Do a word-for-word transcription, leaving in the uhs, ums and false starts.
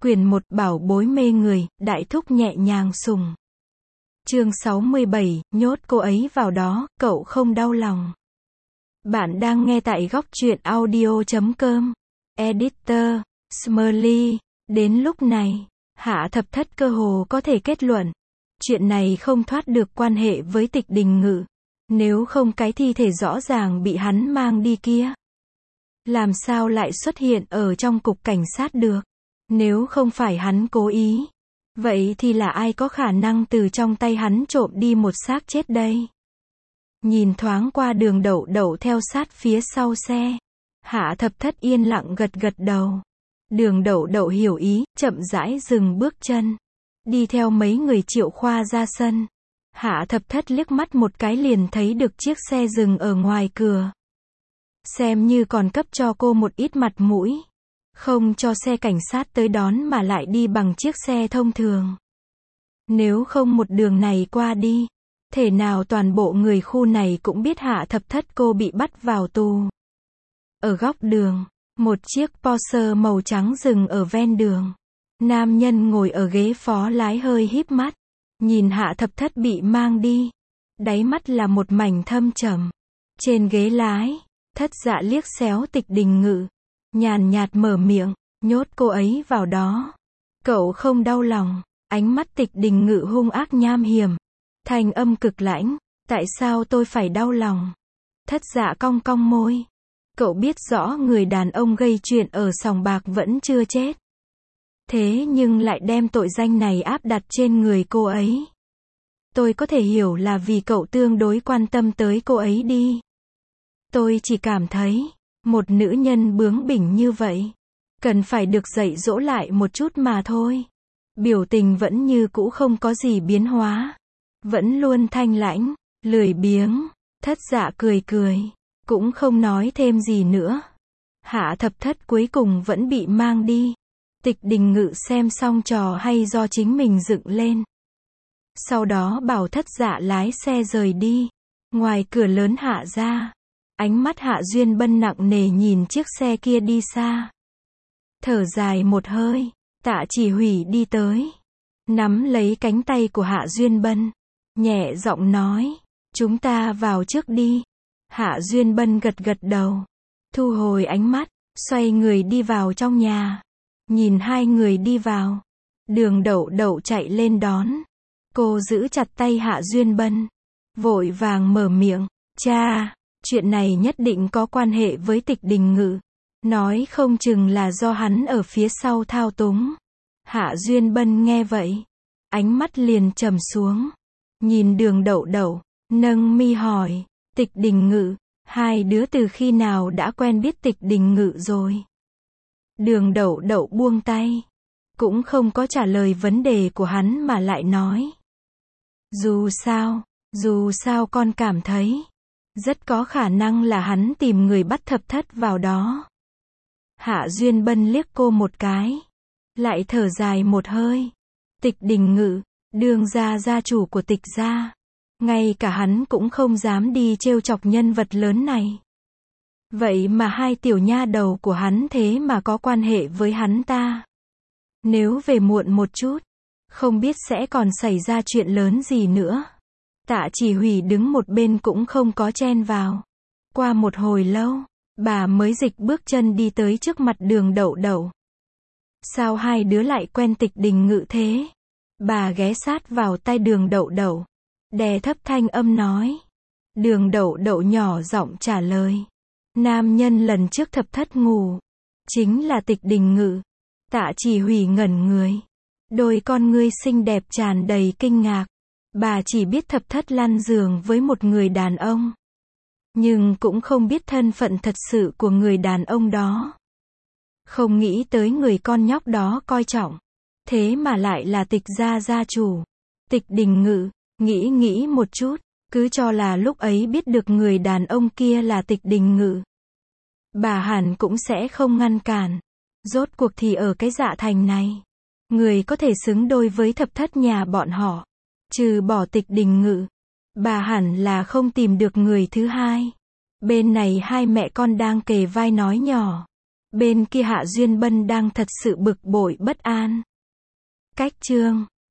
Quyển một Bảo bối mê người, đại thúc nhẹ nhàng sùng. Chương sáu mươi bảy, nhốt cô ấy vào đó, cậu không đau lòng. Bạn đang nghe tại góc truyện audio chấm com. Editor, Smurly. Đến lúc này, Hạ Thập Thất cơ hồ có thể kết luận. Chuyện này không thoát được quan hệ với Tịch Đình Ngự. Nếu không cái thi thể rõ ràng bị hắn mang đi kia, làm sao lại xuất hiện ở trong cục cảnh sát được? Nếu không phải hắn cố ý, vậy thì là ai có khả năng từ trong tay hắn trộm đi một xác chết đây? Nhìn thoáng qua Đường Đậu Đậu theo sát phía sau xe, Hạ Thập Thất yên lặng gật gật đầu. Đường Đậu Đậu hiểu ý, chậm rãi dừng bước chân, đi theo mấy người Triệu Khoa ra sân. Hạ Thập Thất liếc mắt một cái liền thấy được chiếc xe dừng ở ngoài cửa. Xem như còn cấp cho cô một ít mặt mũi, không cho xe cảnh sát tới đón mà lại đi bằng chiếc xe thông thường. Nếu không một đường này qua đi, thể nào toàn bộ người khu này cũng biết Hạ Thập Thất cô bị bắt vào tù. Ở góc đường, một chiếc Porsche màu trắng dừng ở ven đường. Nam nhân ngồi ở ghế phó lái hơi híp mắt, nhìn Hạ Thập Thất bị mang đi. Đáy mắt là một mảnh thâm trầm. Trên ghế lái, Thất Dạ liếc xéo Tịch Đình Ngự, nhàn nhạt mở miệng, nhốt cô ấy vào đó. Cậu không đau lòng. Ánh mắt Tịch Đình Ngự hung ác nham hiểm, thanh âm cực lãnh, tại sao tôi phải đau lòng? Thất Dạ cong cong môi. Cậu biết rõ người đàn ông gây chuyện ở sòng bạc vẫn chưa chết, thế nhưng lại đem tội danh này áp đặt trên người cô ấy. Tôi có thể hiểu là vì cậu tương đối quan tâm tới cô ấy đi. Tôi chỉ cảm thấy, một nữ nhân bướng bỉnh như vậy, cần phải được dạy dỗ lại một chút mà thôi. Biểu tình vẫn như cũ không có gì biến hóa, vẫn luôn thanh lãnh, lười biếng. Thất Dạ cười cười, cũng không nói thêm gì nữa. Hạ Thập Thất cuối cùng vẫn bị mang đi. Tịch Đình Ngự xem xong trò hay do chính mình dựng lên, sau đó bảo Thất Dạ lái xe rời đi. Ngoài cửa lớn Hạ ra, ánh mắt Hạ Duyên Bân nặng nề nhìn chiếc xe kia đi xa. Thở dài một hơi, Tạ Chỉ Hủy đi tới, nắm lấy cánh tay của Hạ Duyên Bân, nhẹ giọng nói, chúng ta vào trước đi. Hạ Duyên Bân gật gật đầu, thu hồi ánh mắt, xoay người đi vào trong nhà. Nhìn hai người đi vào, Đường Đậu Đậu chạy lên đón. Cô giữ chặt tay Hạ Duyên Bân, vội vàng mở miệng, cha, chuyện này nhất định có quan hệ với Tịch Đình Ngự. Nói không chừng là do hắn ở phía sau thao túng. Hạ Duyên Bân nghe vậy, ánh mắt liền trầm xuống, nhìn Đường Đậu Đậu, nâng mi hỏi, Tịch Đình Ngự, hai đứa từ khi nào đã quen biết Tịch Đình Ngự rồi? Đường Đậu Đậu buông tay, cũng không có trả lời vấn đề của hắn mà lại nói, dù sao, dù sao con cảm thấy, rất có khả năng là hắn tìm người bắt Thập Thất vào đó. Hạ Duyên Bân liếc cô một cái, lại thở dài một hơi. Tịch Đình Ngự, Đường gia gia chủ của Tịch gia, ngay cả hắn cũng không dám đi trêu chọc nhân vật lớn này. Vậy mà hai tiểu nha đầu của hắn thế mà có quan hệ với hắn ta. Nếu về muộn một chút, không biết sẽ còn xảy ra chuyện lớn gì nữa. Tạ Chỉ Hủy đứng một bên cũng không có chen vào. Qua một hồi lâu, bà mới dịch bước chân đi tới trước mặt Đường Đậu Đậu. Sao hai đứa lại quen Tịch Đình Ngự thế? Bà ghé sát vào tai Đường Đậu Đậu, đè thấp thanh âm nói. Đường Đậu Đậu nhỏ giọng trả lời. Nam nhân lần trước Thập Thất ngủ, chính là Tịch Đình Ngự. Tạ Chỉ Hủy ngẩn người, đôi con ngươi xinh đẹp tràn đầy kinh ngạc. Bà chỉ biết Thập Thất lăn giường với một người đàn ông, nhưng cũng không biết thân phận thật sự của người đàn ông đó. Không nghĩ tới người con nhóc đó coi trọng, thế mà lại là Tịch gia gia chủ. Tịch Đình Ngự, nghĩ nghĩ một chút, cứ cho là lúc ấy biết được người đàn ông kia là Tịch Đình Ngự, bà hẳn cũng sẽ không ngăn cản. Rốt cuộc thì ở cái Dạ Thành này, người có thể xứng đôi với Thập Thất nhà bọn họ, trừ bỏ Tịch Đình Ngự, bà hẳn là không tìm được người thứ hai. Bên này hai mẹ con đang kề vai nói nhỏ, Bên kia Hạ Duyên Bân đang thật sự bực bội bất an. Cách chương